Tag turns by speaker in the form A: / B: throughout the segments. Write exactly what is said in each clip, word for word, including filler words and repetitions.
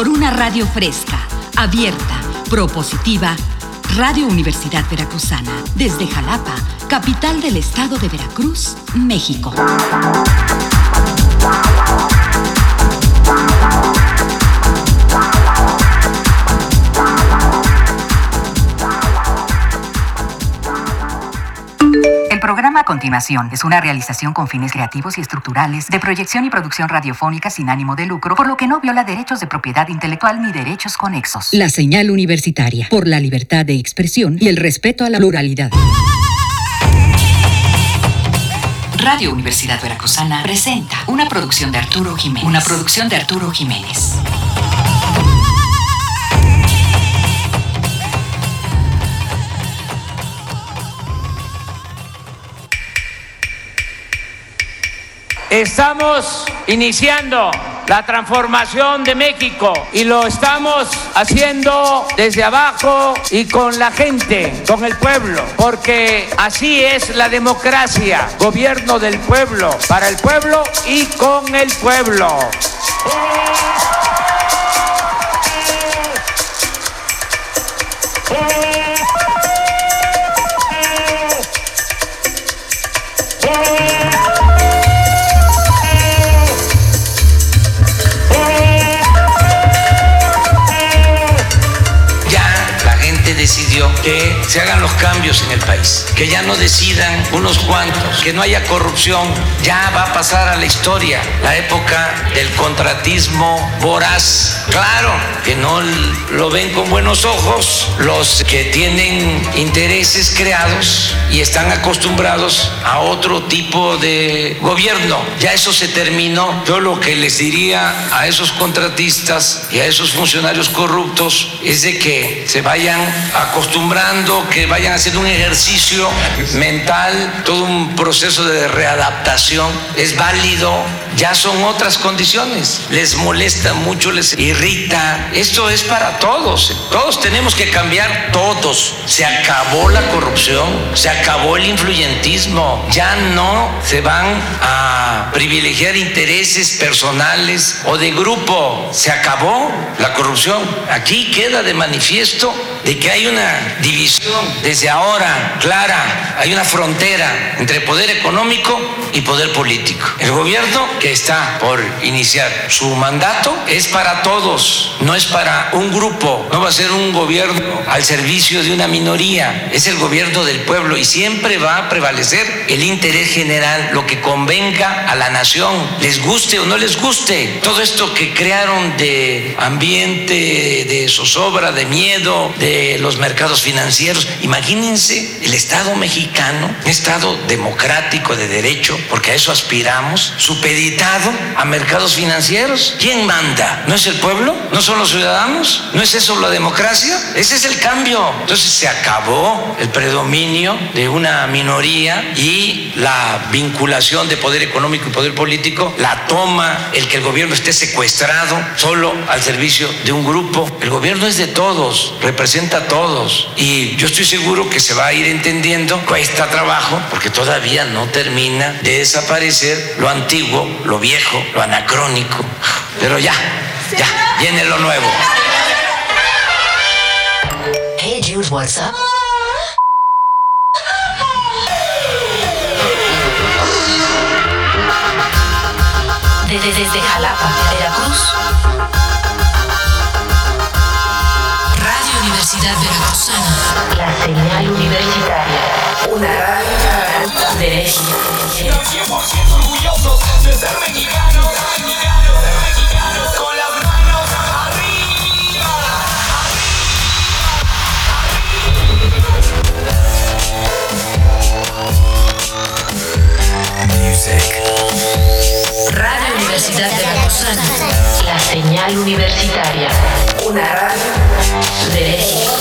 A: Por una radio fresca, abierta, propositiva, Radio Universidad Veracruzana, desde Jalapa, capital del estado de Veracruz, México.
B: El programa a continuación es una realización con fines creativos y estructurales de proyección y producción radiofónica sin ánimo de lucro, por lo que no viola derechos de propiedad intelectual ni derechos conexos.
A: La señal universitaria, por la libertad de expresión y el respeto a la pluralidad.
B: Radio Universidad Veracruzana presenta una producción de Arturo Jiménez. Una producción de Arturo Jiménez.
C: Estamos iniciando la transformación de México y lo estamos haciendo desde abajo y con la gente, con el pueblo, porque así es la democracia, gobierno del pueblo, para el pueblo y con el pueblo.
D: Decidió que se hagan los cambios en el país, que ya no decidan unos cuantos, que no haya corrupción. Ya va a pasar a la historia la época del contratismo voraz. Claro que no lo ven con buenos ojos los que tienen intereses creados y están acostumbrados a otro tipo de gobierno. Ya eso se terminó. Yo lo que les diría a esos contratistas y a esos funcionarios corruptos es de que se vayan acostumbrando, que vayan haciendo un ejercicio mental, todo un proceso de readaptación. Es válido, ya son otras condiciones. Les molesta mucho, les irrita. Esto es para todos. Todos tenemos que cambiar, todos. Se acabó la corrupción, se acabó el influyentismo. Ya no se van a privilegiar intereses personales o de grupo. Se acabó la corrupción. Aquí queda de manifiesto de que hay una división desde ahora clara, hay una frontera entre poder económico y poder político. El gobierno que está por iniciar su mandato es para todos, no es para un grupo, no va a ser un gobierno al servicio de una minoría, es el gobierno del pueblo y siempre va a prevalecer el interés general, lo que convenga a la nación, les guste o no les guste. Todo esto que crearon de ambiente, de zozobra, de miedo, de los mercados financieros. Imagínense el Estado mexicano, un Estado democrático de derecho, porque a eso aspiramos, supeditado a mercados financieros. ¿Quién manda? ¿No es el pueblo? ¿No son los ciudadanos? ¿No es eso la democracia? Ese es el cambio. Entonces se acabó el predominio de una minoría y la vinculación de poder económico y poder político la toma el que el gobierno esté secuestrado solo al servicio de un grupo. El gobierno es de todos, representa a todos y yo estoy seguro que se va a ir entendiendo. Cuesta trabajo porque todavía no termina de desaparecer lo antiguo, lo viejo, lo anacrónico, pero ya, ya, viene lo nuevo.
B: Hey Jules, what's up? Desde, desde Jalapa, Veracruz. Radio Universidad Veracruzana. La señal universitaria. Una radio de México.
E: cien por ciento orgullosos de ser mexicanos, mexicanos, mexicanos, con las manos arriba, arriba. Music.
B: Radio Universidad Veracruzana. La señal universitaria. Una radio de México.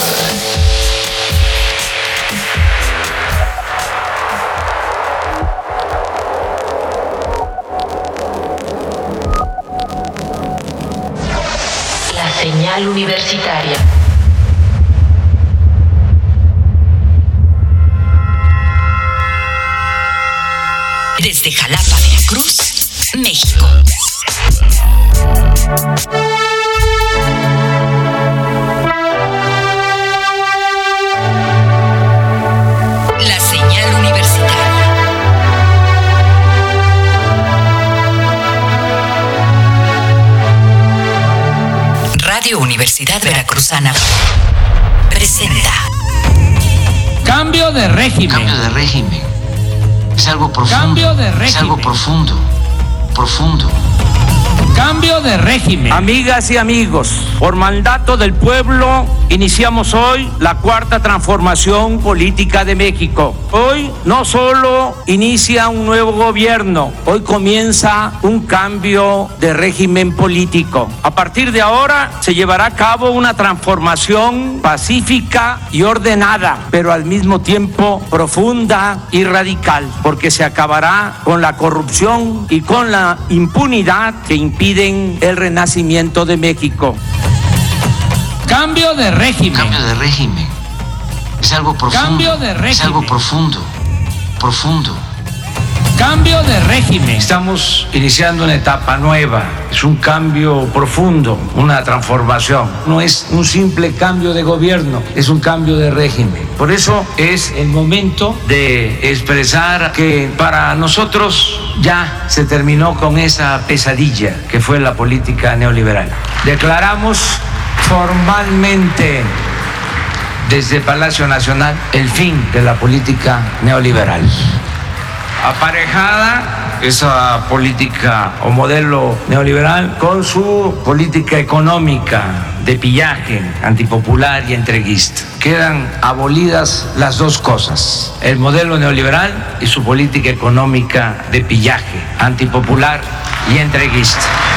B: La señal universitaria. Desde Jalapa, Veracruz, México. Universidad Veracruzana presenta
C: Cambio de régimen.
D: Cambio de régimen. Es algo profundo.
C: Cambio de régimen.
D: Es algo profundo. Profundo.
C: Cambio de régimen. Amigas y amigos, por mandato del pueblo, iniciamos hoy la cuarta transformación política de México. Hoy no solo inicia un nuevo gobierno, hoy comienza un cambio de régimen político. A partir de ahora se llevará a cabo una transformación pacífica y ordenada, pero al mismo tiempo profunda y radical, porque se acabará con la corrupción y con la impunidad que impide piden el renacimiento de México. Cambio de régimen.
D: Cambio de régimen. Es algo profundo.
C: Cambio de régimen.
D: Es algo profundo. Profundo.
C: Cambio de régimen.
D: Estamos iniciando una etapa nueva. Es un cambio profundo, una transformación. No es un simple cambio de gobierno, es un cambio de régimen. Por eso es el momento de expresar que para nosotros ya se terminó con esa pesadilla que fue la política neoliberal. Declaramos formalmente desde Palacio Nacional el fin de la política neoliberal. Aparejada esa política o modelo neoliberal con su política económica de pillaje, antipopular y entreguista. Quedan abolidas las dos cosas, el modelo neoliberal y su política económica de pillaje, antipopular y entreguista.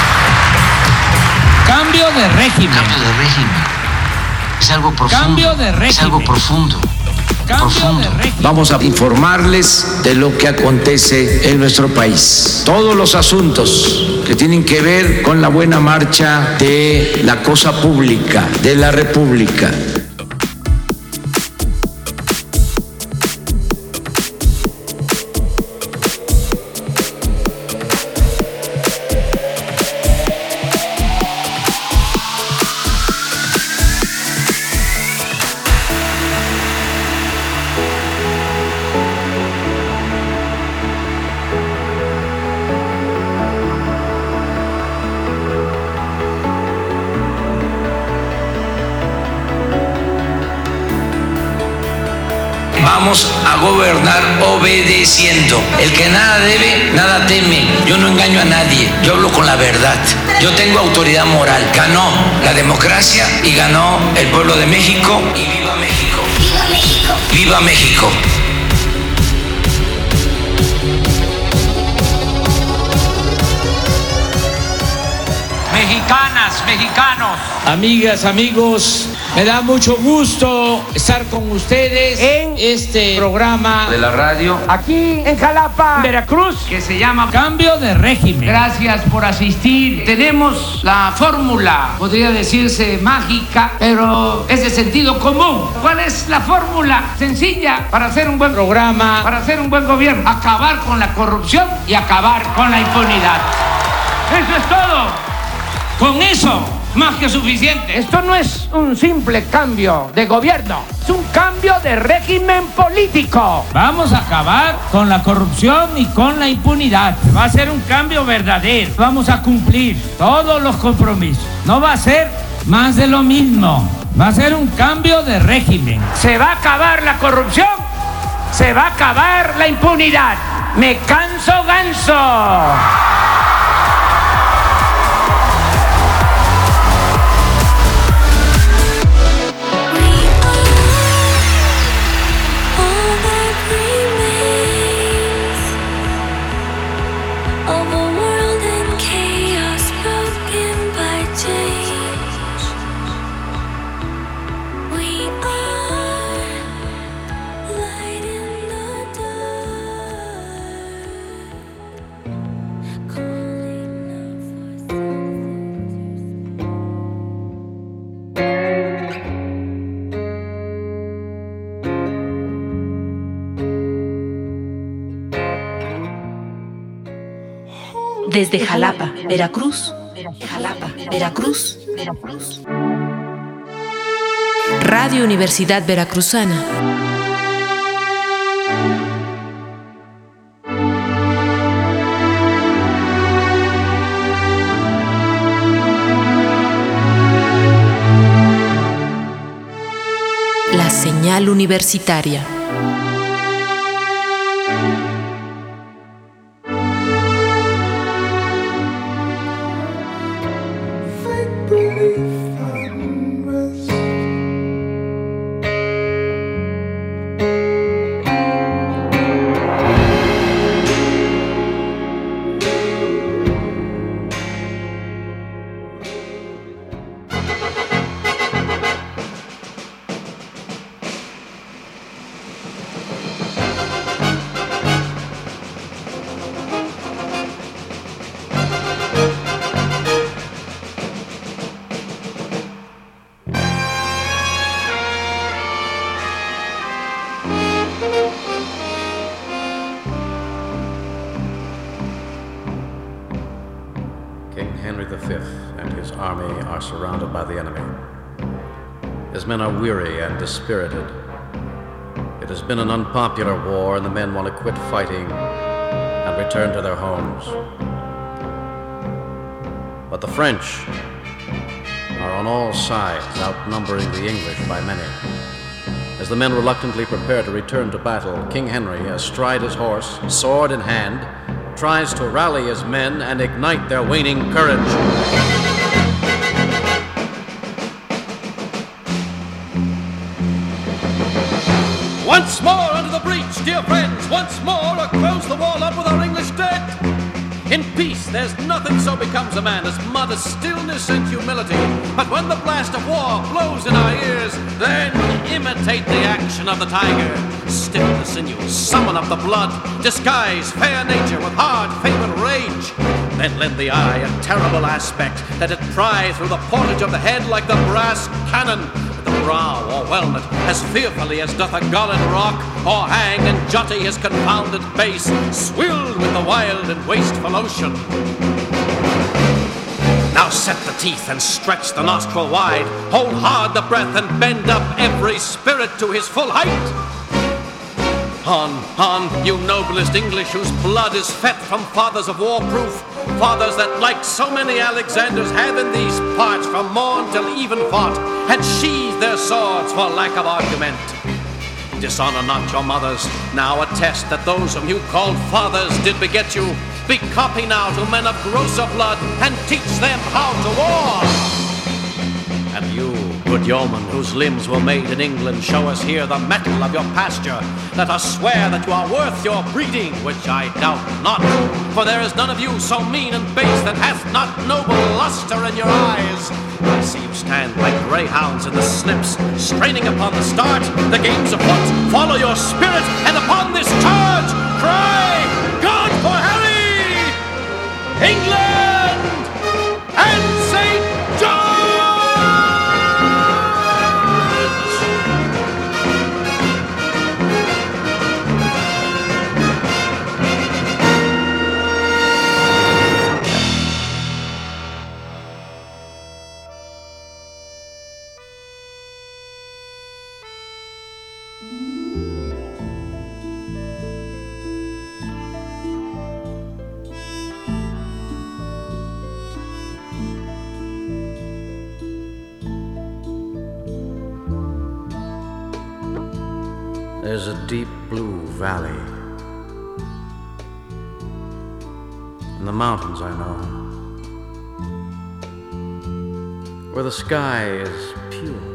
C: Cambio de régimen.
D: Cambio de régimen. Es algo profundo.
C: Cambio de régimen.
D: Es algo profundo.
C: Cambio de régimen.
F: Vamos a informarles de lo que acontece en nuestro país. Todos los asuntos que tienen que ver con la buena marcha de la cosa pública, de la República.
D: Vamos a gobernar obedeciendo. El que nada debe, nada teme. Yo no engaño a nadie, yo hablo con la verdad. Yo tengo autoridad moral. Ganó la democracia y ganó el pueblo de México. Y viva México. ¡Viva México! ¡Viva México!
C: Mexicanas, mexicanos, amigas, amigos, me da mucho gusto estar con ustedes en este programa
D: De la radio.
C: aquí en Jalapa, Veracruz, que se llama Cambio de régimen. Gracias por asistir. Tenemos la fórmula, podría decirse mágica, pero es de sentido común. ¿Cuál es la fórmula sencilla para hacer un buen programa, para hacer un buen gobierno? Acabar con la corrupción y acabar con la impunidad. Eso es todo. Con eso, más que suficiente. Esto no es un simple cambio de gobierno, es un cambio de régimen político. Vamos a acabar con la corrupción y con la impunidad. Va a ser un cambio verdadero. Vamos a cumplir todos los compromisos. No va a ser más de lo mismo. Va a ser un cambio de régimen. Se va a acabar la corrupción, se va a acabar la impunidad. Me canso ganso.
A: Desde Jalapa, Veracruz, Jalapa, Veracruz, Veracruz.
G: Radio Universidad Veracruzana. Universitaria.
H: His men are weary and dispirited. It has been an unpopular war, and the men want to quit fighting and return to their homes. But the French are on all sides, outnumbering the English by many. As the men reluctantly prepare to return to battle, King Henry, astride his horse, sword in hand, tries to rally his men and ignite their waning courage.
I: Once more under the breach, dear friends, once more, or close the wall up with our English dead. In peace, there's nothing so becomes a man as modest stillness and humility. But when the blast of war blows in our ears, then imitate the action of the tiger. Stiffen the sinews, summon up the blood, disguise fair nature with hard-favored rage. Then lend the eye a terrible aspect, that it pry through the portage of the head like the brass cannon. Brow or whelmet, as fearfully as doth a golden rock, or hang and jutty his confounded base, swilled with the wild and wasteful ocean. Now set the teeth and stretch the nostril wide, hold hard the breath and bend up every spirit to his full height. On, on, you noblest English, whose blood is fet from fathers of war-proof, fathers that, like so many Alexanders, have in these parts from morn till even fought, and sheathed their swords for lack of argument. Dishonor not your mothers, now attest that those whom you called fathers did beget you. Be copy now to men of grosser blood, and teach them how to war. And you, good yeoman, whose limbs were made in England, show us here the mettle of your pasture. Let us swear that you are worth your breeding, which I doubt not. For there is none of you so mean and base that hath not noble luster in your eyes. I see you stand like greyhounds in the slips, straining upon the start. The game's afoot, follow your spirit, and upon this charge, cry, God for Harry, England, and Saint George!
H: There's a deep blue valley in the mountains, I know, where the sky is pure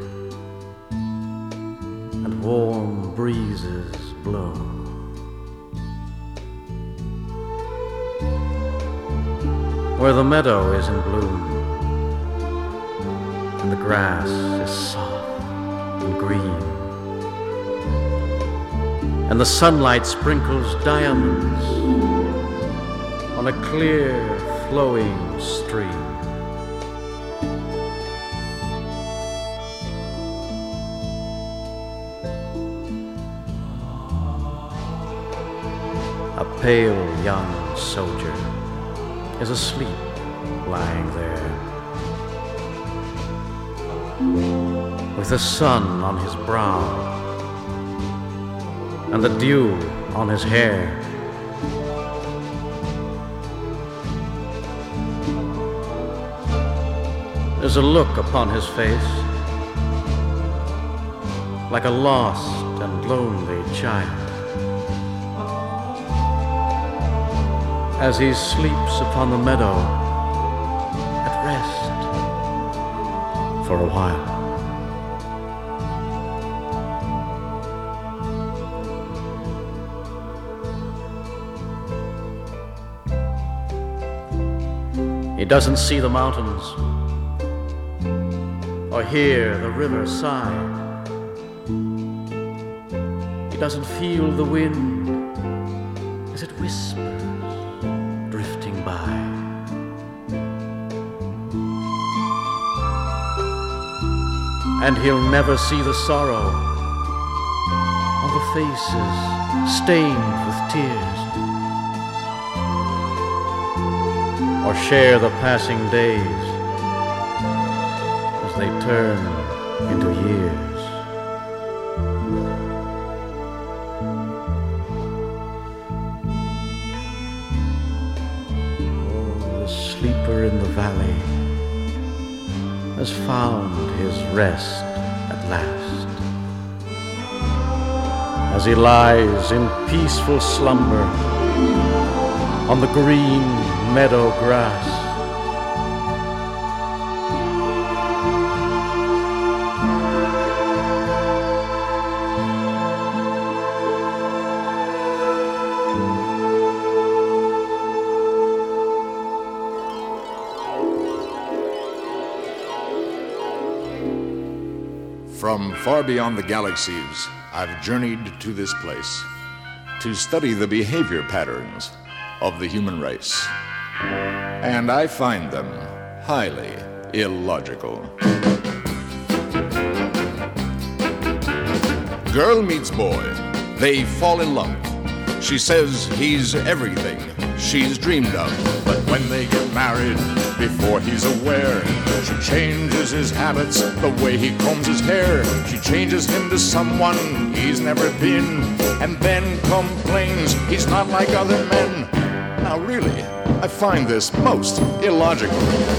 H: and warm breezes blow. Where the meadow is in bloom and the grass is soft and green, and the sunlight sprinkles diamonds on a clear, flowing stream. A pale young soldier is asleep lying there, with the sun on his brow and the dew on his hair. There's a look upon his face like a lost and and lonely child. As he sleeps upon the meadow at rest for a while. He doesn't see the mountains or hear the river sigh. He doesn't feel the wind as it whispers, drifting by. And he'll never see the sorrow on the faces stained with tears, or share the passing days as they turn into years. Oh, the sleeper in the valley has found his rest at last, as he lies in peaceful slumber on the green meadow grass.
J: From far beyond the galaxies, I've journeyed to this place to study the behavior patterns of the human race. And I find them highly illogical. Girl meets boy. They fall in love. She says he's everything she's dreamed of. But when they get married, before he's aware, she changes his habits, the way he combs his hair. She changes him to someone he's never been, and then complains he's not like other men. Now really, I find this most illogical.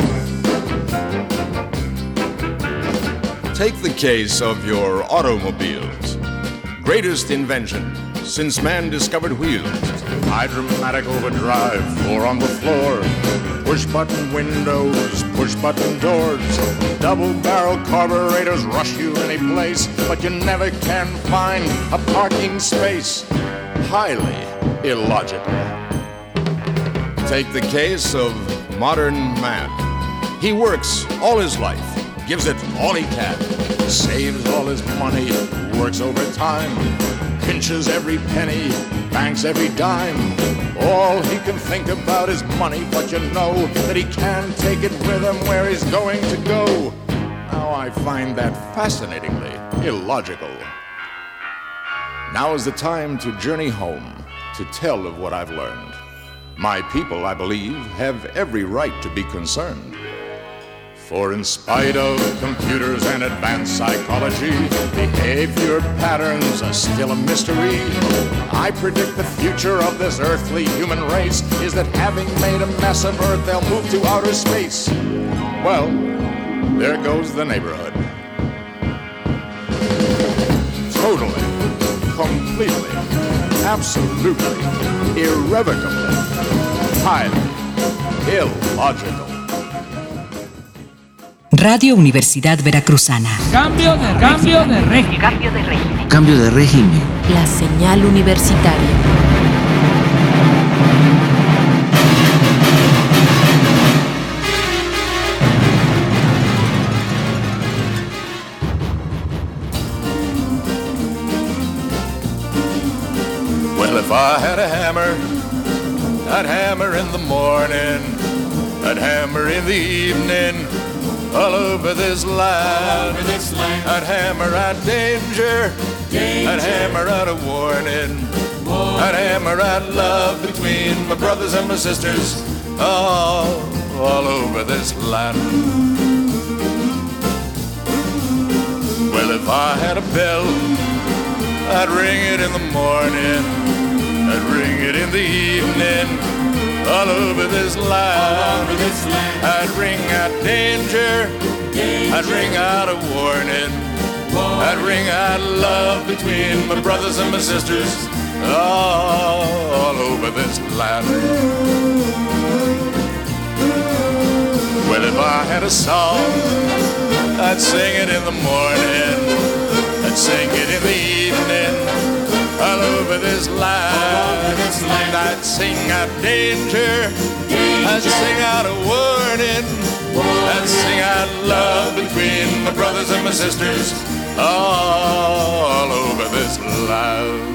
J: Take the case of your automobiles. Greatest invention since man discovered wheels. Hydromatic overdrive, floor on the floor. Push-button windows, push-button doors. Double-barrel carburetors rush you any place, but you never can find a parking space. Highly illogical. Take the case of modern man. He works all his life, gives it all he can, saves all his money, works overtime, pinches every penny, banks every dime. All he can think about is money, but you know that he can't take it with him where he's going to go. Now I find that fascinatingly illogical. Now is the time to journey home, to tell of what I've learned. My people, I believe, have every right to be concerned. For in spite of computers and advanced psychology, behavior patterns are still a mystery. I predict the future of this earthly human race is that having made a mess of Earth, they'll move to outer space. Well, there goes the neighborhood. Totally, completely, absolutely, irrevocably, highly illogical.
A: Radio Universidad Veracruzana.
C: Cambio de cambio de régimen.
B: Cambio de régimen.
F: Cambio de régimen.
G: La señal universitaria.
J: Well, if I had a hammer, I'd hammer in the morning, I'd hammer in the evening, all over this land. Over this land. I'd hammer out danger, danger. I'd hammer out a warning, warning. I'd hammer out love between my brothers and my sisters, all, all over this land. Well, if I had a bell, I'd ring it in the morning, I'd ring it in the evening, all over this land. Over this land. I'd ring out danger, danger. I'd ring out a warning, that ring out love between my brothers and my sisters all over this land. Well, if I had a song, I'd sing it in the morning, I'd sing it in the evening, all over this land. I'd sing out danger, I'd sing out a warning, I'd sing out love between my brothers and my sisters all over this land.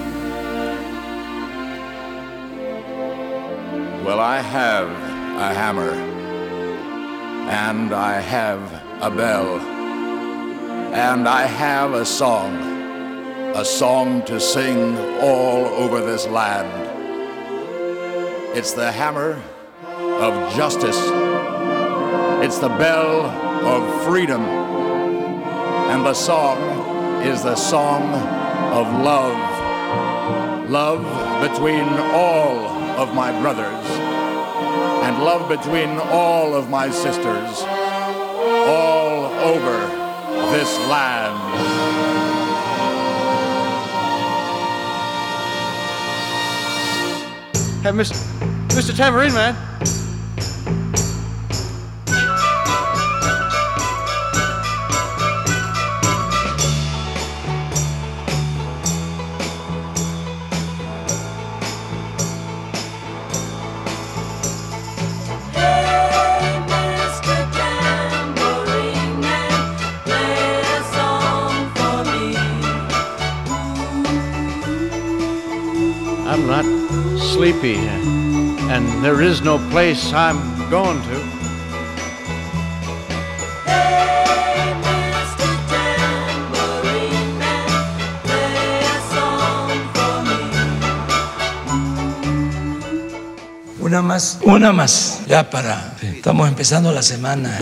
J: Well, I have a hammer, and I have a bell, and I have a song, a song to sing all over this land. It's the hammer of justice. It's the bell of freedom. And the song is the song of love. Love between all of my brothers and love between all of my sisters all over this land.
I: Hey, Mister Mister Tambourine Man. I'm not sleepy, and there is no place I'm going to.
E: Hey, Mister Tambourine Man, play a song for me.
K: Una más, una más, ya para, estamos empezando la semana,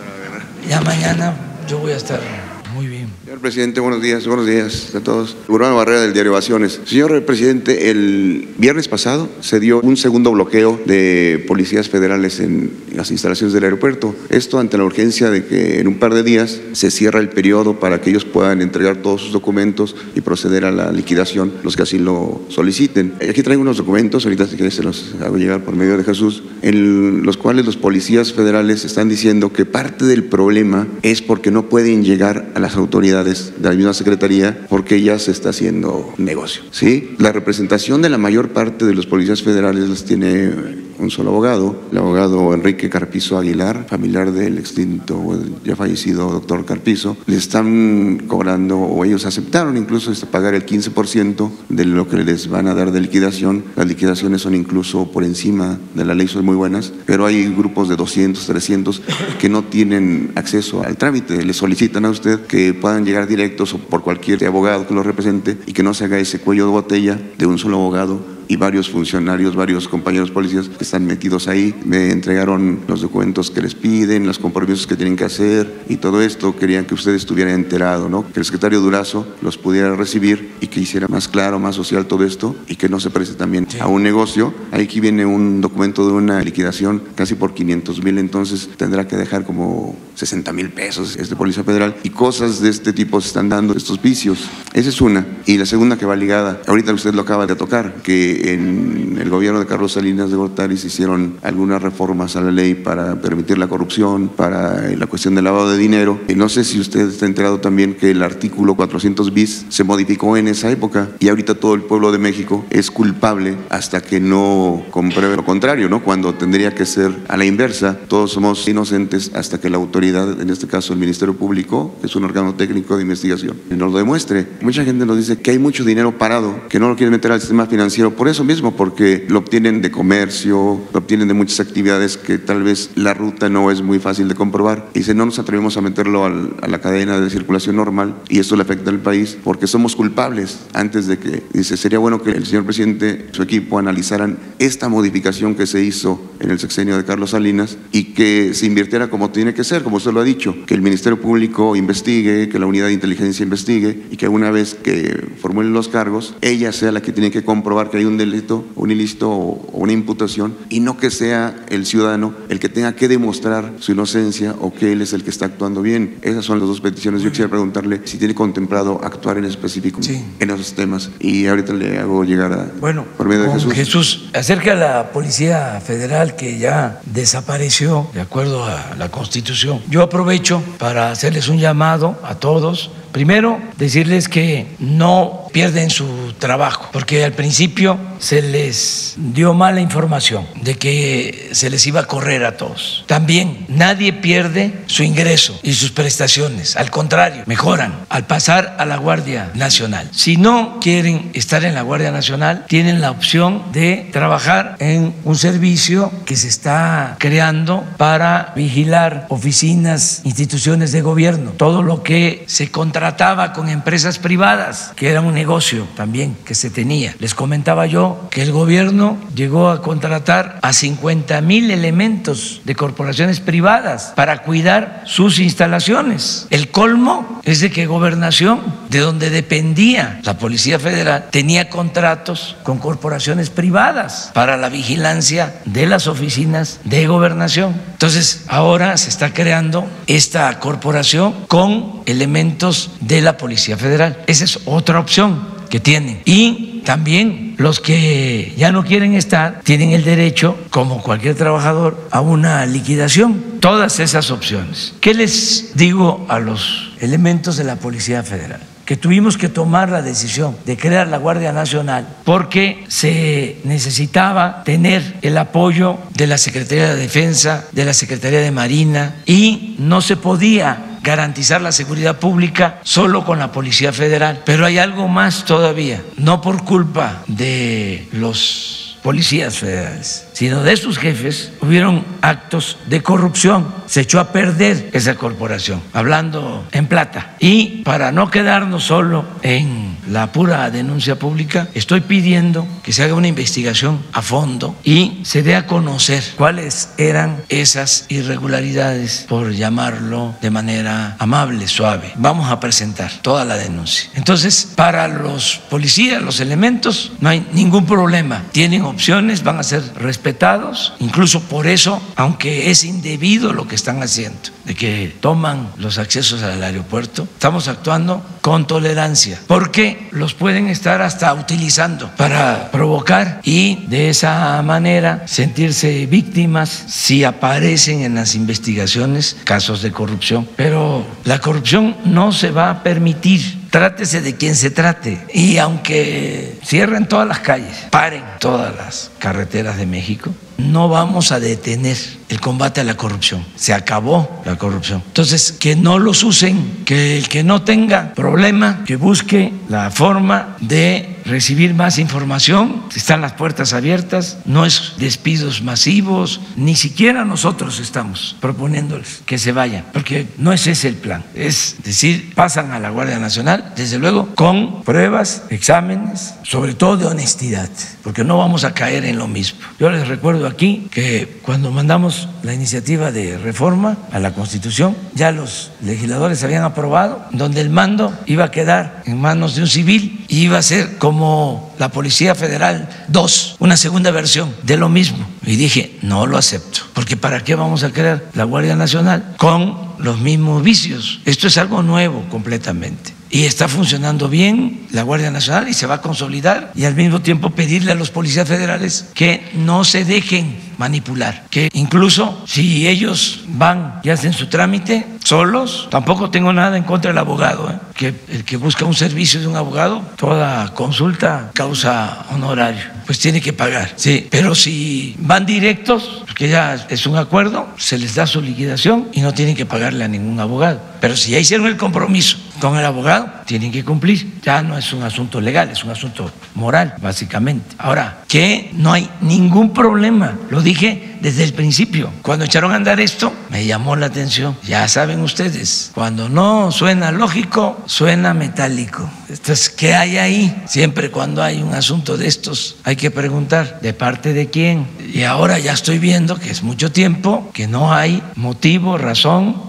K: y ya mañana yo voy a estar muy bien.
L: Señor presidente, buenos días, buenos días a todos. Urbano Barrera del diario Ovaciones. Señor presidente, el viernes pasado se dio un segundo bloqueo de policías federales en las instalaciones del aeropuerto. Esto ante la urgencia de que en un par de días se cierra el periodo para que ellos puedan entregar todos sus documentos y proceder a la liquidación, los que así lo soliciten. Aquí traigo unos documentos, ahorita si quieres se los hago llegar por medio de Jesús, en los cuales los policías federales están diciendo que parte del problema es porque no pueden llegar a las autoridades de la misma secretaría porque ya se está haciendo negocio, ¿sí? La representación de la mayor parte de los policías federales las tiene un solo abogado, el abogado Enrique Carpizo Aguilar, familiar del extinto, ya fallecido doctor Carpizo. Le están cobrando, o ellos aceptaron incluso este, pagar el quince por ciento de lo que les van a dar de liquidación. Las liquidaciones son incluso por encima de la ley, son muy buenas, pero hay grupos de doscientos, trescientos que no tienen acceso al trámite. Le solicitan a usted que puedan llegar directos o por cualquier abogado que lo represente y que no se haga ese cuello de botella de un solo abogado y varios funcionarios, varios compañeros policías que están metidos ahí. Me entregaron los documentos que les piden, los compromisos que tienen que hacer y todo esto. Querían que usted estuviera enterado, ¿no? Que el secretario Durazo los pudiera recibir y que hiciera más claro, más social todo esto y que no se preste también sí. a un negocio. Aquí viene un documento de una liquidación casi por quinientos mil, entonces tendrá que dejar como sesenta mil pesos este policía federal y cosas de este tipo se están dando, estos vicios. Esa es una. Y la segunda que va ligada, ahorita usted lo acaba de tocar, que en el gobierno de Carlos Salinas de Gortari se hicieron algunas reformas a la ley para permitir la corrupción, para la cuestión del lavado de dinero. Y no sé si usted está enterado también que el artículo cuatrocientos bis se modificó en esa época y ahorita todo el pueblo de México es culpable hasta que no compruebe lo contrario, ¿no? Cuando tendría que ser a la inversa. Todos somos inocentes hasta que la autoridad, en este caso el Ministerio Público, que es un órgano técnico de investigación, nos lo demuestre. Mucha gente nos dice que hay mucho dinero parado, que no lo quieren meter al sistema financiero. Por eso mismo, porque lo obtienen de comercio, lo obtienen de muchas actividades que tal vez la ruta no es muy fácil de comprobar. Y dice, no nos atrevemos a meterlo al, a la cadena de circulación normal y esto le afecta al país porque somos culpables. Antes de que, dice, sería bueno que el señor presidente y su equipo analizaran esta modificación que se hizo en el sexenio de Carlos Salinas y que se invirtiera como tiene que ser, como usted lo ha dicho, que el Ministerio Público investigue, que la unidad de inteligencia investigue y que una vez que formulen los cargos, ella sea la que tiene que comprobar que hay un delito, una ilícito o una imputación, y no que sea el ciudadano el que tenga que demostrar su inocencia o que él es el que está actuando bien. Esas son las dos peticiones. Yo quisiera preguntarle si tiene contemplado actuar en específico sí. en esos temas, y ahorita le hago llegar a
K: bueno,
L: por medio de Jesús.
K: Jesús, acerca de la Policía Federal que ya desapareció de acuerdo a la Constitución, yo aprovecho para hacerles un llamado a todos. Primero, decirles que no pierden su trabajo, porque al principio se les dio mala información de que se les iba a correr a todos. También nadie pierde su ingreso y sus prestaciones, al contrario, mejoran al pasar a la Guardia Nacional. Si no quieren estar en la Guardia Nacional, tienen la opción de trabajar en un servicio que se está creando para vigilar oficinas, instituciones de gobierno, todo lo que se contrata trataba con empresas privadas, que era un negocio también que se tenía. Les comentaba yo que el gobierno llegó a contratar a cincuenta mil elementos de corporaciones privadas para cuidar sus instalaciones. El colmo es de que Gobernación, de donde dependía la Policía Federal, tenía contratos con corporaciones privadas para la vigilancia de las oficinas de Gobernación. Entonces, ahora se está creando esta corporación con elementos de la Policía Federal. Esa es otra opción que tienen. Y también los que ya no quieren estar tienen el derecho, como cualquier trabajador, a una liquidación. Todas esas opciones. ¿Qué les digo a los elementos de la Policía Federal? Que tuvimos que tomar la decisión de crear la Guardia Nacional porque se necesitaba tener el apoyo de la Secretaría de Defensa, de la Secretaría de Marina, y no se podía garantizar la seguridad pública solo con la Policía Federal. Pero hay algo más todavía, no por culpa de los policías federales, sino de sus jefes. Hubieron actos de corrupción, se echó a perder esa corporación, hablando en plata. Y para no quedarnos solo en la pura denuncia pública, estoy pidiendo que se haga una investigación a fondo y se dé a conocer cuáles eran esas irregularidades, por llamarlo de manera amable, suave. Vamos a presentar toda la denuncia. Entonces, para los policías, los elementos, no hay ningún problema, tienen opciones, van a ser respetados. Incluso por eso, aunque es indebido lo que están haciendo, de que toman los accesos al aeropuerto, estamos actuando con tolerancia, porque los pueden estar hasta utilizando para provocar y de esa manera sentirse víctimas si aparecen en las investigaciones casos de corrupción. Pero la corrupción no se va a permitir. Trátese de quien se trate. Y aunque cierren todas las calles, paren todas las carreteras de México, no vamos a detener el combate a la corrupción. Se acabó la corrupción. Entonces, que no los usen, que el que no tenga problema, que busque la forma de recibir más información. Están las puertas abiertas, no es despidos masivos, ni siquiera nosotros estamos proponiéndoles que se vayan, porque no es ese el plan. Es decir, pasan a la Guardia Nacional, desde luego, con pruebas, exámenes, sobre todo de honestidad, porque no vamos a caer en lo mismo. Yo les recuerdo aquí que cuando mandamos la iniciativa de reforma a la Constitución, ya los legisladores habían aprobado, donde el mando iba a quedar en manos de un civil y iba a ser como la Policía Federal dos, una segunda versión de lo mismo. Y dije, no lo acepto, porque ¿para qué vamos a crear la Guardia Nacional con los mismos vicios? Esto es algo nuevo completamente. Y está funcionando bien la Guardia Nacional y se va a consolidar, y al mismo tiempo pedirle a los policías federales que no se dejen manipular, que incluso si ellos van y hacen su trámite solos, tampoco tengo nada en contra del abogado, ¿eh? Que el que busca un servicio de un abogado, toda consulta causa honorario, pues tiene que pagar, sí, pero si van directos, porque ya es un acuerdo, se les da su liquidación y no tienen que pagarle a ningún abogado. Pero si ya hicieron el compromiso con el abogado, tienen que cumplir. Ya no es un asunto legal, es un asunto moral, básicamente. Ahora, que no hay ningún problema, lo dije desde el principio. Cuando echaron a andar esto, me llamó la atención. Ya saben ustedes, cuando no suena lógico, suena metálico. Entonces, ¿qué hay ahí? Siempre cuando hay un asunto de estos, hay que preguntar, ¿de parte de quién? Y ahora ya estoy viendo que es mucho tiempo, que no hay motivo, razón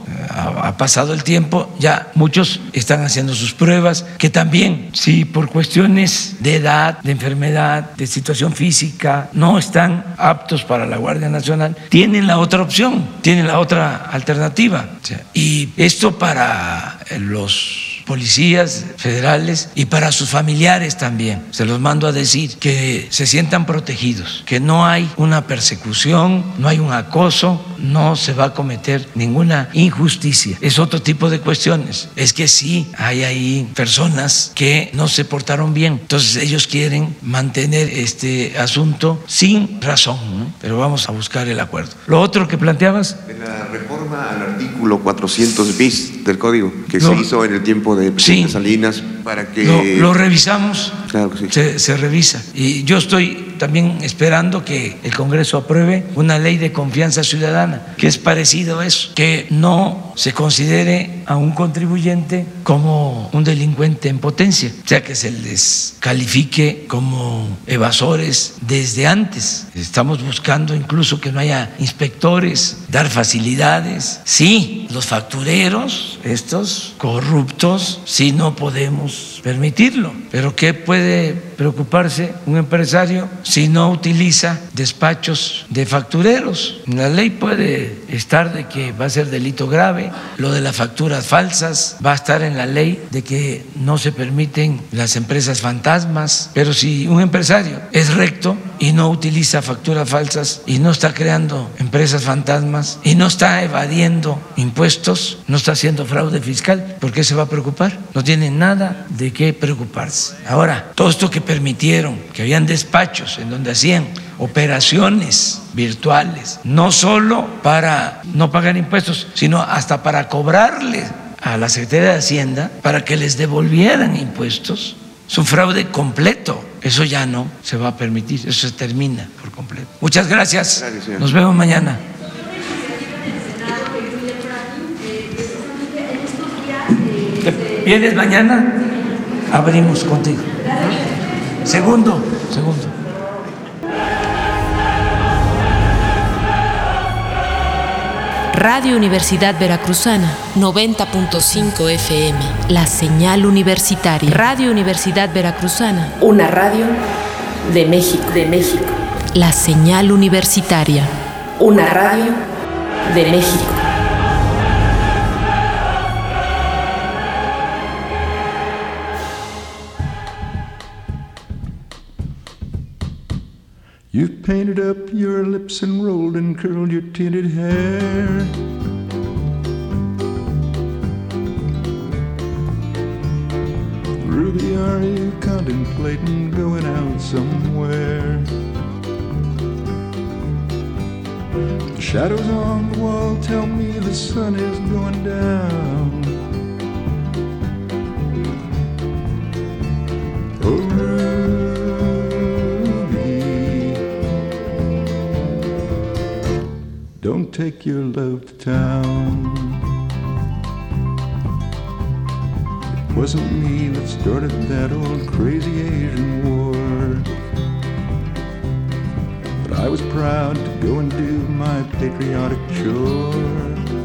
K: Ha, ha pasado el tiempo, ya muchos están haciendo sus pruebas, que también, si por cuestiones de edad, de enfermedad, de situación física, no están aptos para la Guardia Nacional, tienen la otra opción, tienen la otra alternativa. O sea, y esto para los policías federales y para sus familiares también. Se los mando a decir que se sientan protegidos, que no hay una persecución, no hay un acoso, no se va a cometer ninguna injusticia. Es otro tipo de cuestiones. Es que sí hay ahí personas que no se portaron bien. Entonces ellos quieren mantener este asunto sin razón, ¿no? Pero vamos a buscar el acuerdo. Lo otro que planteabas.
L: De la reforma al artículo cuatrocientos bis del Código que
K: No.
L: se hizo en el tiempo de
K: Sí.
L: Salinas para que...
K: Lo, lo revisamos,
L: Claro que sí.
K: se, se revisa. Y yo estoy también esperando que el Congreso apruebe una ley de confianza ciudadana, que es parecido a eso, que no se considere a un contribuyente como un delincuente en potencia, o sea, que se les califique como evasores desde antes. Estamos buscando incluso que no haya inspectores, dar facilidades. Sí, los factureros, estos corruptos, sí no podemos permitirlo, pero ¿qué puede preocuparse un empresario si no utiliza despachos de factureros? La ley puede estar de que va a ser delito grave, lo de las facturas falsas va a estar en la ley de que no se permiten las empresas fantasmas, pero si un empresario es recto y no utiliza facturas falsas y no está creando empresas fantasmas y no está evadiendo impuestos, no está haciendo fraude fiscal, ¿por qué se va a preocupar? No tiene nada de qué preocuparse. Ahora, todo esto que permitieron, que habían despachos en donde hacían operaciones virtuales, no solo para no pagar impuestos, sino hasta para cobrarle a la Secretaría de Hacienda para que les devolvieran impuestos. Es un fraude completo. Eso ya no se va a permitir, eso se termina por completo. Muchas gracias.
L: Gracias, señor.
K: Nos vemos mañana. ¿Vienes mañana? Abrimos contigo. Segundo, segundo.
G: Radio Universidad Veracruzana, noventa punto cinco F M. La señal universitaria. Radio Universidad Veracruzana.
M: Una radio de México, de México.
G: La señal universitaria.
M: Una radio de México.
N: You've painted up your lips and rolled and curled your tinted hair. Ruby, are you contemplating going out somewhere? The shadows on the wall tell me the sun is going down. Oh, don't take your love to town. It wasn't me that started that old crazy Asian war, but I was proud to go and do my patriotic chore.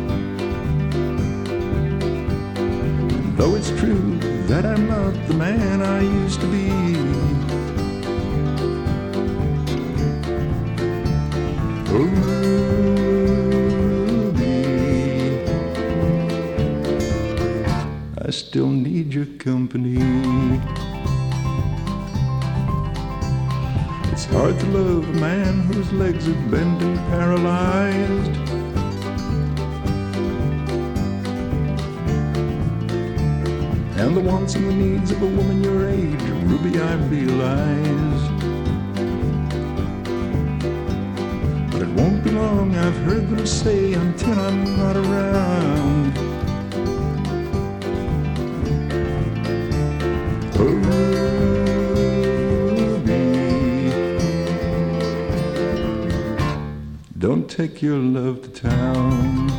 N: And though it's true that I'm not the man I used to be, oh, I still need your company. It's hard to love a man whose legs are bent and paralyzed. And the wants and the needs of a woman your age, Ruby, I realize. But it won't be long, I've heard them say, until I'm not around. Don't take your love to town.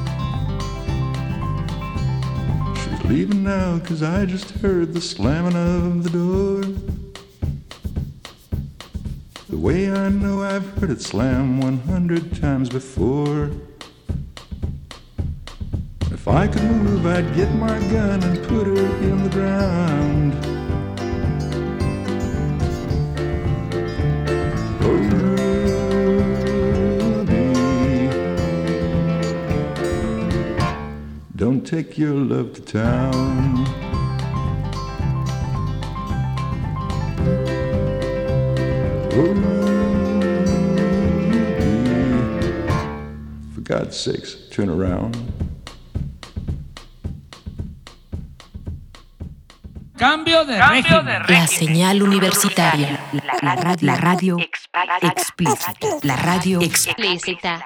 N: She's leaving now, 'cause I just heard the slamming of the door. The way I know I've heard it slam one hundred times before. If I could move, I'd get my gun and put her in the ground. Oh, Ruby, don't take your love to town. Oh, Ruby, for God's sakes, turn around.
A: Cambio de régimen.
G: La señal universitaria.
B: La, la radio, la radio explícita. La radio explícita.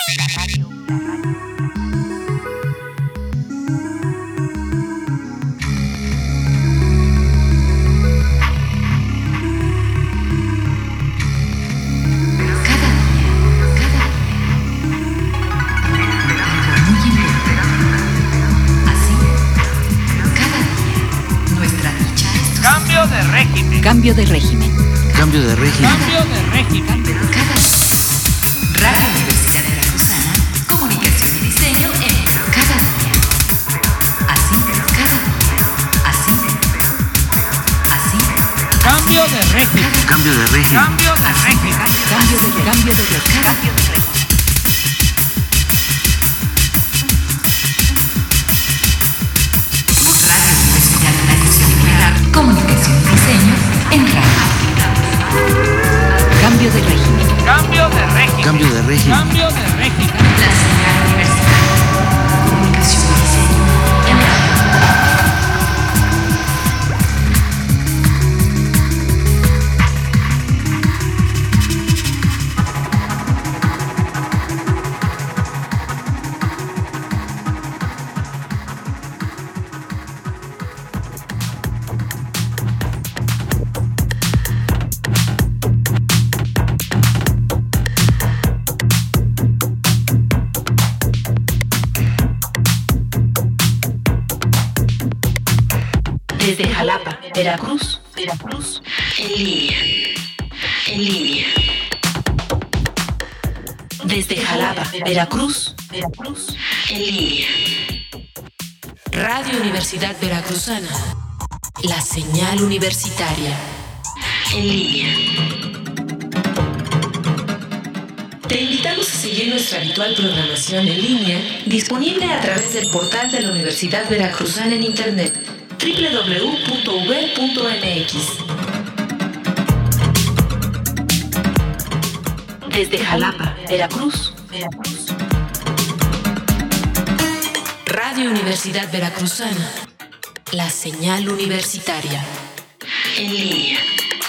A: Cambio de régimen.
B: Cambio de régimen.
F: Cambio de régimen.
A: Cambio de régimen.
B: Cada Radio Universidad Veracruzana, comunicación y diseño en cada día. Así, cada día. Así. Así.
A: Cambio de régimen.
F: Cambio de régimen.
A: Cambio de régimen.
B: Cambio de cambio de régimen. Cambio de régimen. Radio Universidad Veracruzana, comunicación y diseño en radio. Cambio de régimen.
A: Cambio de régimen.
F: Cambio de régimen.
A: Cambio de régimen.
B: La señal universitaria. Comunicación y diseño en radio.
M: Desde Jalapa, Veracruz, Veracruz, en línea, en línea. Desde Jalapa, Veracruz, Veracruz, en línea.
G: Radio Universidad Veracruzana. La señal universitaria.
M: En línea. Te invitamos a seguir nuestra habitual programación en línea, disponible a través del portal de la Universidad Veracruzana en Internet, doble u doble u doble u punto u v punto m x. Desde Jalapa, Veracruz, Veracruz.
G: Radio Universidad Veracruzana. La señal universitaria.
M: En línea.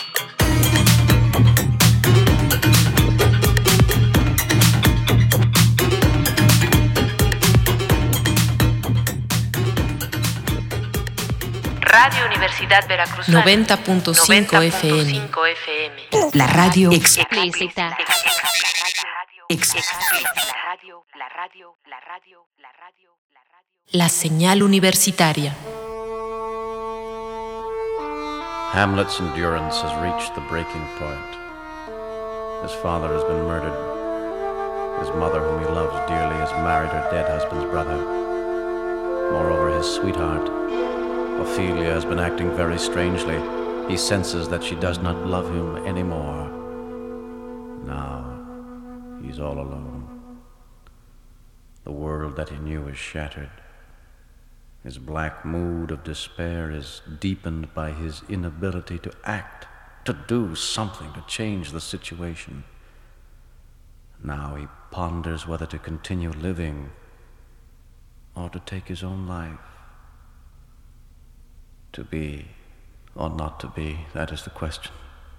M: Radio Universidad Veracruzana.
G: noventa punto cinco F M.
B: La radio
M: explícita.
G: La señal universitaria.
H: Hamlet's endurance has reached the breaking point. His father has been murdered. His mother, whom he loves dearly, has married her dead husband's brother. Moreover, his sweetheart, Ophelia, has been acting very strangely. He senses that she does not love him anymore. Now, he's all alone. The world that he knew is shattered. His black mood of despair is deepened by his inability to act, to do something to change the situation. Now he ponders whether to continue living or to take his own life. To be or not to be, that is the question.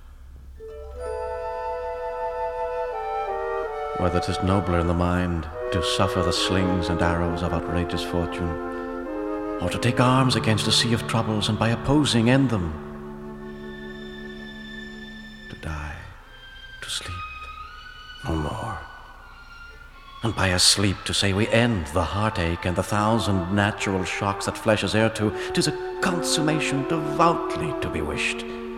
H: Whether 'tis nobler in the mind to suffer the slings and arrows of outrageous fortune, or to take arms against a sea of troubles and by opposing end them. To die, to sleep, no more. And by a sleep to say we end the heartache and the thousand natural shocks that flesh is heir to, 'tis a consummation devoutly to be wished.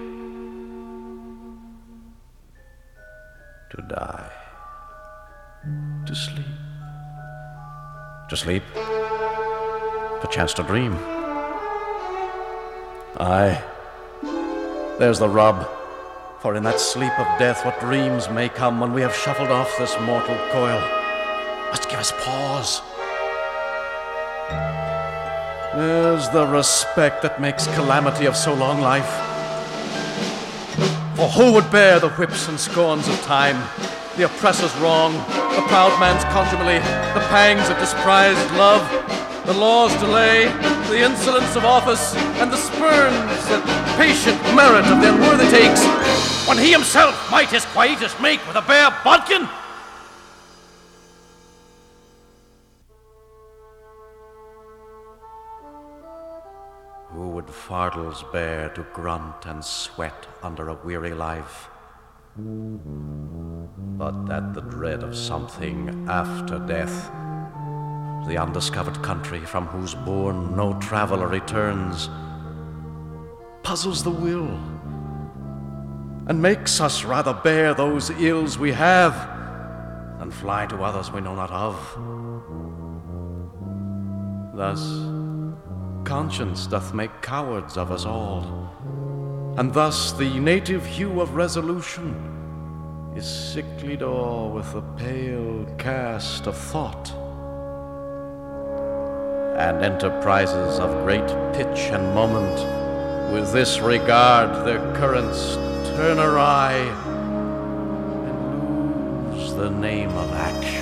H: To die, to sleep, to sleep, perchance to dream. Aye, there's the rub. For in that sleep of death, what dreams may come when we have shuffled off this mortal coil, must give us pause. There's the respect that makes calamity of so long life. For who would bear the whips and scorns of time, the oppressor's wrong, the proud man's contumely, the pangs of disprized love, the law's delay, the insolence of office, and the spurns that patient merit of the unworthy takes, when he himself might his quietus make with a bare bodkin? Who would fardels bear to grunt and sweat under a weary life? But that the dread of something after death, the undiscovered country from whose bourne no traveler returns, puzzles the will, and makes us rather bear those ills we have than fly to others we know not of. Thus, conscience doth make cowards of us all, and thus the native hue of resolution is sicklied o'er with the pale cast of thought. And enterprises of great pitch and moment with this regard their currents turn awry and lose the name of action.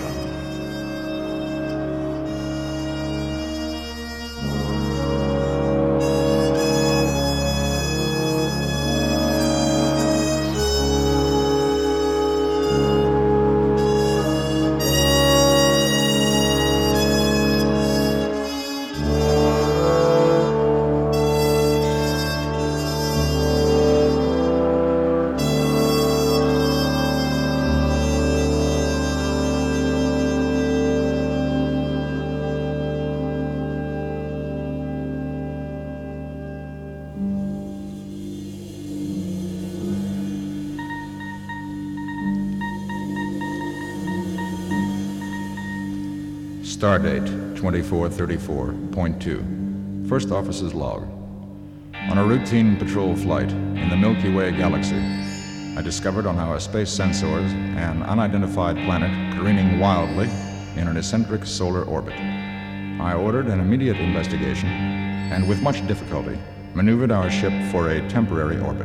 O: Stardate twenty-four thirty-four point two. First Officer's Log. On a routine patrol flight in the Milky Way galaxy, I discovered on our space sensors an unidentified planet careening wildly in an eccentric solar orbit. I ordered an immediate investigation and with much difficulty maneuvered our ship for a temporary orbit.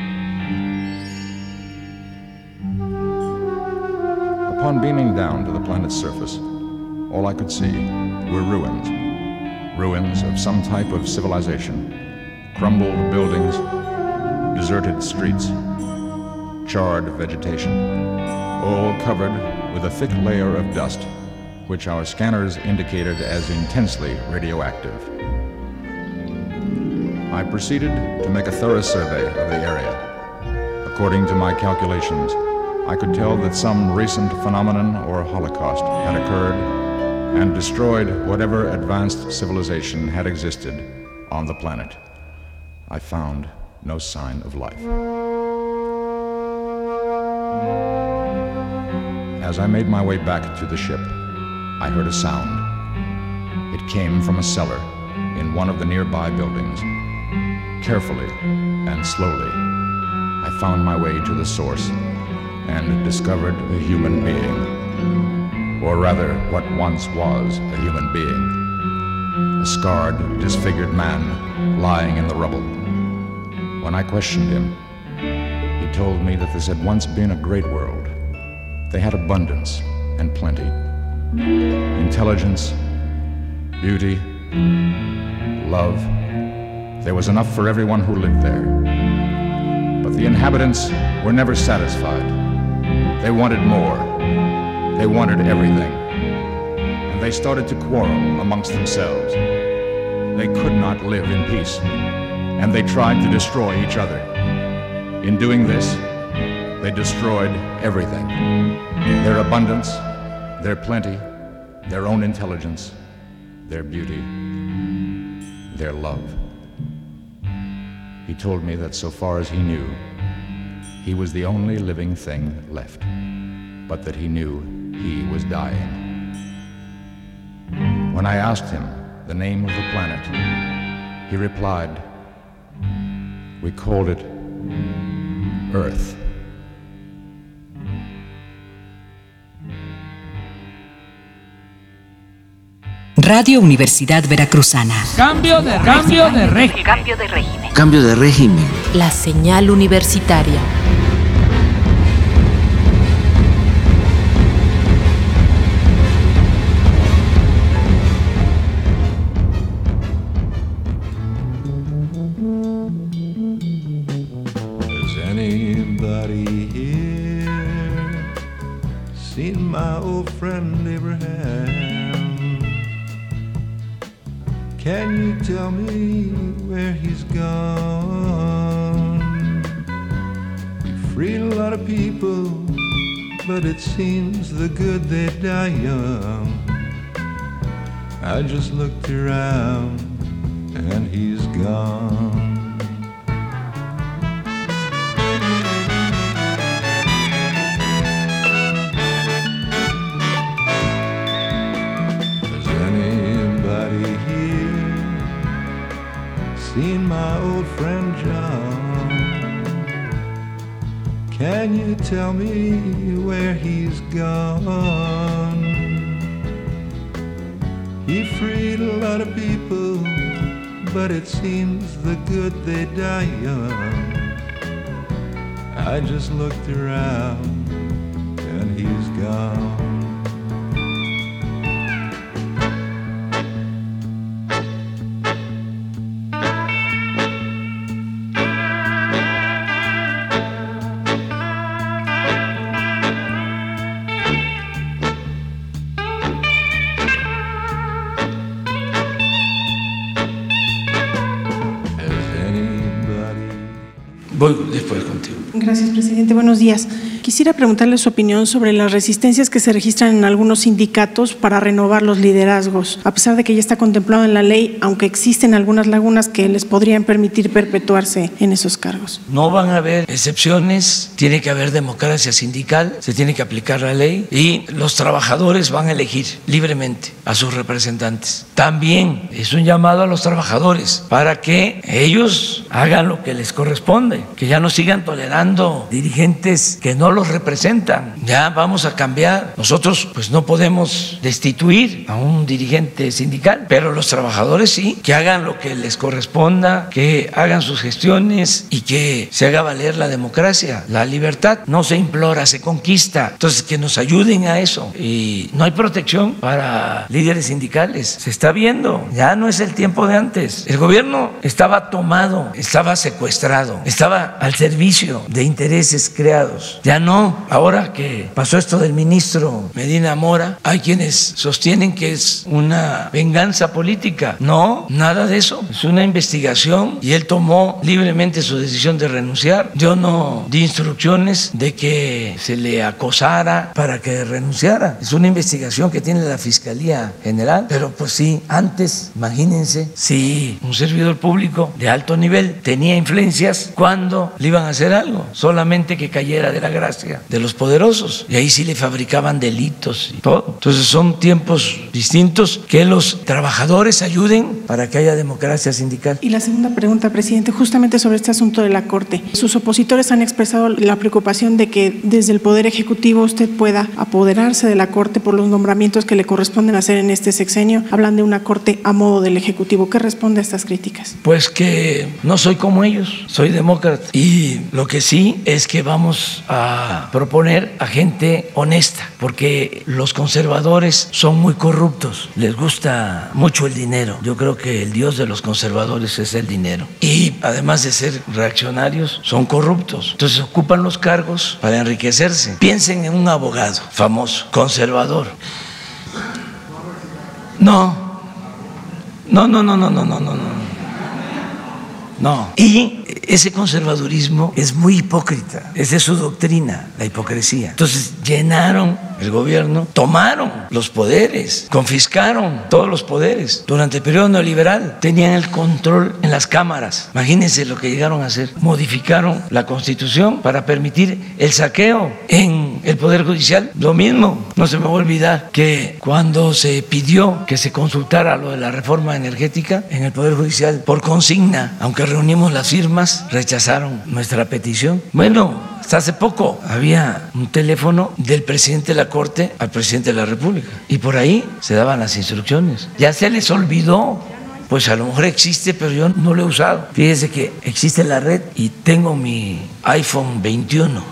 O: Upon beaming down to the planet's surface, all I could see were ruins. Ruins of some type of civilization. Crumbled buildings, deserted streets, charred vegetation, all covered with a thick layer of dust, which our scanners indicated as intensely radioactive. I proceeded to make a thorough survey of the area. According to my calculations, I could tell that some recent phenomenon or holocaust had occurred and destroyed whatever advanced civilization had existed on the planet. I found no sign of life. As I made my way back to the ship, I heard a sound. It came from a cellar in one of the nearby buildings. Carefully and slowly, I found my way to the source and discovered a human being. Or rather, what once was a human being. A scarred, disfigured man lying in the rubble. When I questioned him, he told me that this had once been a great world. They had abundance and plenty. Intelligence, beauty, love. There was enough for everyone who lived there. But the inhabitants were never satisfied. They wanted more. They wanted everything, and they started to quarrel amongst themselves. They could not live in peace, and they tried to destroy each other. In doing this, they destroyed everything. Their abundance, their plenty, their own intelligence, their beauty, their love. He told me that so far as he knew, he was the only living thing left, but that he knew he was dying. When I asked him the name of the planet. He replied, "We called it Earth."
A: Radio Universidad Veracruzana.
P: Cambio de cambio de régimen.
A: Cambio de régimen.
F: Cambio de régimen.
G: La señal universitaria.
N: Has anybody here seen my old friend Abraham? Can you tell me where he's gone? He freed a lot of people, but it seems the good they die young. I just looked around and he's gone. Has anybody here seen my old friend John? Can you tell me where he's gone? He freed a lot of people, but it seems the good they die young. I just looked around and he's gone.
K: Voy después contigo.
Q: Gracias, presidente. Buenos días. Quisiera preguntarle su opinión sobre las resistencias que se registran en algunos sindicatos para renovar los liderazgos, a pesar de que ya está contemplado en la ley, aunque existen algunas lagunas que les podrían permitir perpetuarse en esos cargos.
K: No van a haber excepciones, tiene que haber democracia sindical, se tiene que aplicar la ley y los trabajadores van a elegir libremente a sus representantes. También es un llamado a los trabajadores para que ellos hagan lo que les corresponde, que ya no sigan tolerando dirigentes que no los representan. Ya vamos a cambiar. Nosotros pues no podemos destituir a un dirigente sindical, pero los trabajadores sí, que hagan lo que les corresponda, que hagan sus gestiones y que se haga valer la democracia. La libertad no se implora, se conquista. Entonces que nos ayuden a eso. Y no hay protección para líderes sindicales. Se está viendo, ya no es el tiempo de antes. El gobierno estaba tomado, estaba secuestrado, estaba al servicio de intereses creados. Ya no, ahora que pasó esto del ministro Medina Mora, hay quienes sostienen que es una venganza política. No, nada de eso. Es una investigación y él tomó libremente su decisión de renunciar. Yo no di instrucciones de que se le acosara para que renunciara. Es una investigación que tiene la Fiscalía General. Pero pues sí, antes, imagínense, si un servidor público de alto nivel tenía influencias, ¿cuándo le iban a hacer algo? Solamente que cayera de la gracia de los poderosos, y ahí sí le fabricaban delitos y todo. Entonces son tiempos distintos. Que los trabajadores ayuden para que haya democracia sindical.
Q: Y la segunda pregunta, presidente, justamente sobre este asunto de la Corte. Sus opositores han expresado la preocupación de que desde el Poder Ejecutivo usted pueda apoderarse de la Corte por los nombramientos que le corresponden hacer en este sexenio. Hablan de una Corte a modo del Ejecutivo. ¿Qué responde a estas críticas?
K: Pues que no soy como ellos, soy demócrata, y lo que sí es que vamos a proponer a gente honesta, porque los conservadores son muy corruptos, les gusta mucho el dinero. Yo creo que el dios de los conservadores es el dinero, y además de ser reaccionarios, son corruptos. Entonces ocupan los cargos para enriquecerse. Piensen en un abogado famoso, conservador. No, no, no, no, no, no, no, no. No. Y ese conservadurismo es muy hipócrita, es de su doctrina, la hipocresía. Entonces llenaron el gobierno, tomaron los poderes, confiscaron todos los poderes. Durante el periodo neoliberal tenían el control en las cámaras. Imagínense lo que llegaron a hacer. Modificaron la Constitución para permitir el saqueo en el Poder Judicial, lo mismo. No se me va a olvidar que cuando se pidió que se consultara lo de la reforma energética en el Poder Judicial por consigna, aunque reunimos las firmas, rechazaron nuestra petición. Bueno, hasta hace poco había un teléfono del presidente de la Corte al presidente de la República y por ahí se daban las instrucciones. Ya se les olvidó. Pues a lo mejor existe, pero yo no lo he usado. Fíjese que existe la red y tengo mi iPhone veintiuno.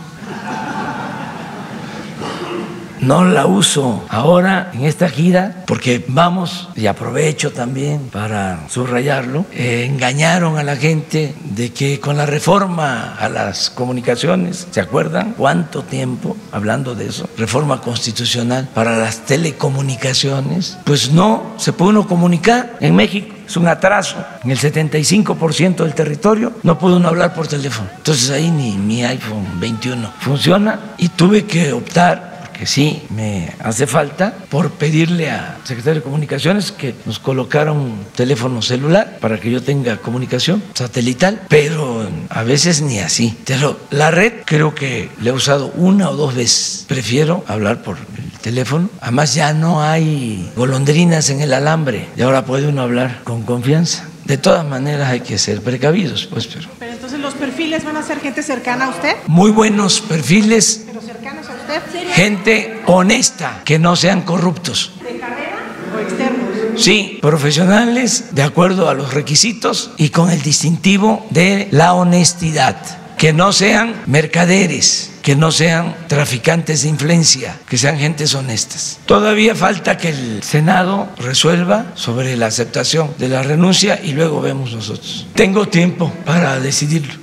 K: No la uso ahora en esta gira porque vamos, y aprovecho también para subrayarlo, eh, engañaron a la gente de que con la reforma a las comunicaciones, ¿se acuerdan? ¿Cuánto tiempo hablando de eso? Reforma constitucional para las telecomunicaciones. Pues no se puede uno comunicar en México. Es un atraso. En el setenta y cinco por ciento del territorio no puede uno hablar por teléfono. Entonces ahí ni mi iPhone veintiuno funciona y tuve que optar, que sí me hace falta, por pedirle al secretario de Comunicaciones que nos colocara un teléfono celular para que yo tenga comunicación satelital, pero a veces ni así. Pero la red creo que la he usado una o dos veces. Prefiero hablar por el teléfono. Además ya no hay golondrinas en el alambre y ahora puede uno hablar con confianza. De todas maneras hay que ser precavidos, pues, pero...
Q: Pero entonces los perfiles van a ser gente cercana a usted.
K: Muy buenos perfiles.
Q: Pero cercanos a usted.
K: Gente honesta, que no sean corruptos.
Q: ¿De carrera o externos?
K: Sí, profesionales de acuerdo a los requisitos y con el distintivo de la honestidad. Que no sean mercaderes, que no sean traficantes de influencia, que sean gentes honestas. Todavía falta que el Senado resuelva sobre la aceptación de la renuncia y luego vemos nosotros. Tengo tiempo para decidirlo.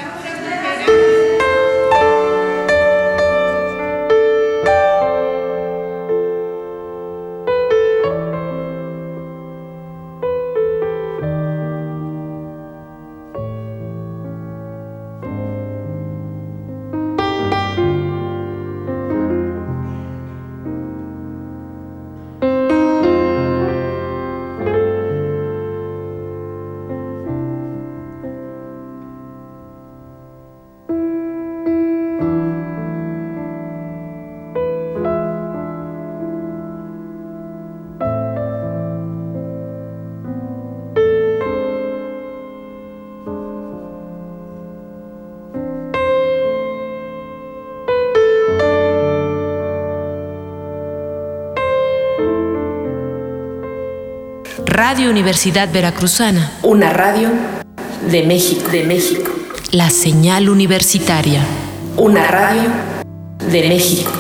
G: Radio Universidad Veracruzana.
M: Una radio de México, de México.
G: La señal universitaria.
M: Una radio de México.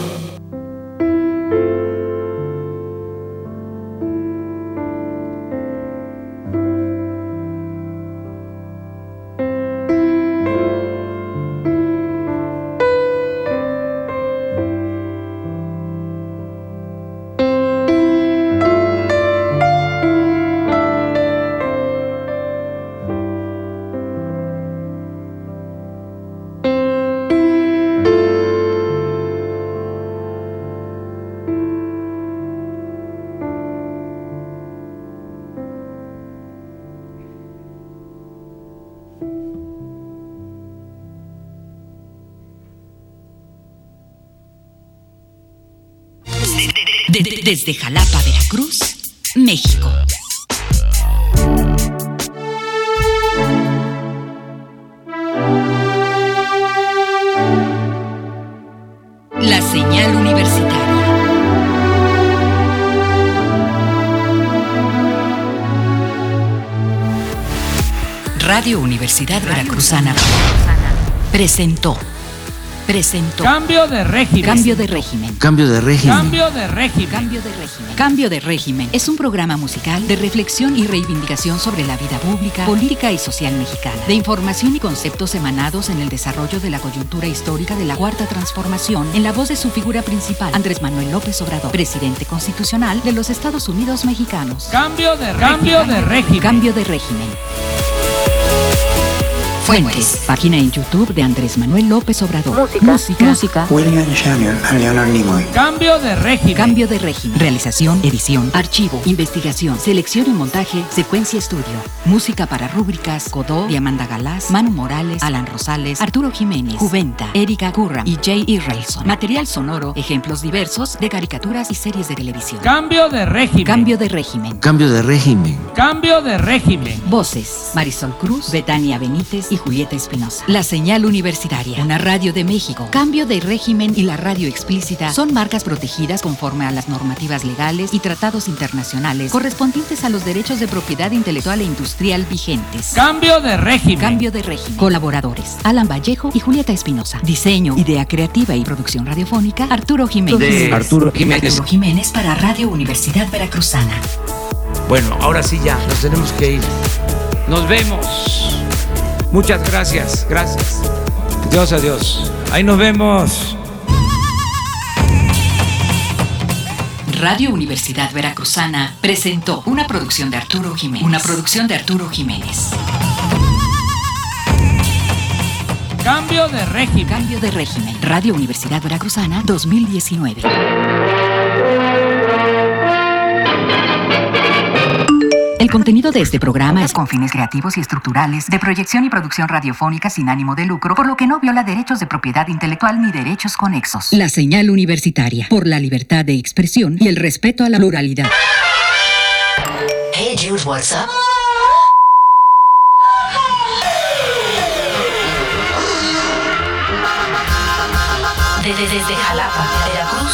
A: Desde Jalapa, Veracruz, México. La señal universitaria. Radio Universidad Veracruzana presentó. Presentó.
P: Cambio de régimen.
A: Cambio de régimen.
F: Cambio de régimen.
P: Cambio de régimen.
A: Cambio de régimen. Cambio de régimen es un programa musical de reflexión y reivindicación sobre la vida pública, política y social mexicana, de información y conceptos emanados en el desarrollo de la coyuntura histórica de la Cuarta Transformación, en la voz de su figura principal, Andrés Manuel López Obrador, presidente constitucional de los Estados Unidos mexicanos.
P: Cambio de régimen. Cambio de régimen.
A: Cambio de régimen. Fuentes. Página en YouTube de Andrés Manuel López Obrador.
R: Música.
A: Música. Música.
R: William Shatner and Leonard Nimoy.
P: Cambio de régimen.
A: Cambio de régimen. Realización, edición, archivo, investigación, selección y montaje, secuencia estudio. Música para rúbricas, Godó, Diamanda Galás, Manu Morales, Alan Rosales, Arturo Jiménez, Juventa, Erika Curra y Jay Irrelson. Material sonoro, ejemplos diversos de caricaturas y series de televisión.
P: Cambio de régimen.
A: Cambio de régimen.
F: Cambio de régimen.
P: Cambio de régimen.
A: Voces: Marisol Cruz, Betania Benítez y Julieta Espinosa. La Señal Universitaria, una radio de México. Cambio de régimen y la radio explícita son marcas protegidas conforme a las normativas legales y tratados internacionales correspondientes a los derechos de propiedad intelectual e industrial vigentes.
P: Cambio de régimen.
A: Cambio de régimen. Colaboradores: Alan Vallejo y Julieta Espinosa. Diseño, idea creativa y producción radiofónica: Arturo Jiménez.
F: De Arturo Jiménez.
A: Arturo Jiménez para Radio Universidad Veracruzana.
F: Bueno, ahora sí ya, nos tenemos que ir. Nos vemos. Muchas gracias, gracias. Dios, adiós. Ahí nos vemos.
A: Radio Universidad Veracruzana presentó una producción de Arturo Jiménez. Una producción de Arturo Jiménez.
P: Cambio de régimen.
A: Cambio de régimen. Radio Universidad Veracruzana dos mil diecinueve. El contenido de este programa es con fines creativos y estructurales, de proyección y producción radiofónica sin ánimo de lucro, por lo que no viola derechos de propiedad intelectual ni derechos conexos. La Señal Universitaria, por la libertad de expresión y el respeto a la pluralidad.
M: Hey Jules, what's up? Desde, desde Jalapa, Veracruz.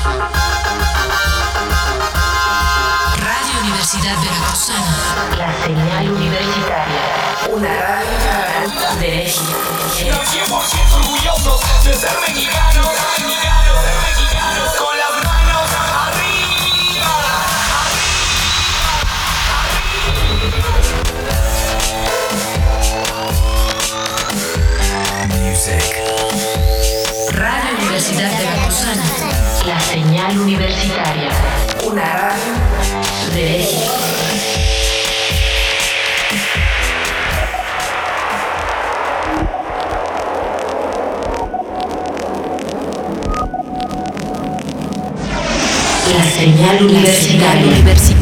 M: Radio Universidad Veracruzana. La Señal Universitaria. Una radio de régimen.
E: cien por ciento orgullosos de ser mexicanos, mexicanos, ser mexicanos, con las manos arriba,
M: arriba. Music. Radio Universidad Veracruzana. La Señal Universitaria. Una radio de régimen. La Señal Universitaria.